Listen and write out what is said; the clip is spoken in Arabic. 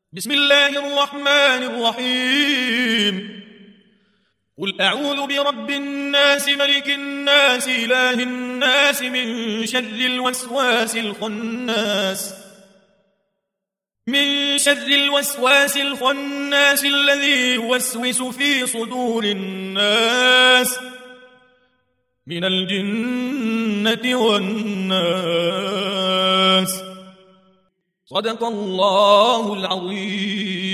بسم الله الرحمن الرحيم. قل أعوذ برب الناس ملك الناس إله الناس من شر الوسواس الخناس الذي يوسوس في صدور الناس من الجنة والناس. صدق الله العظيم.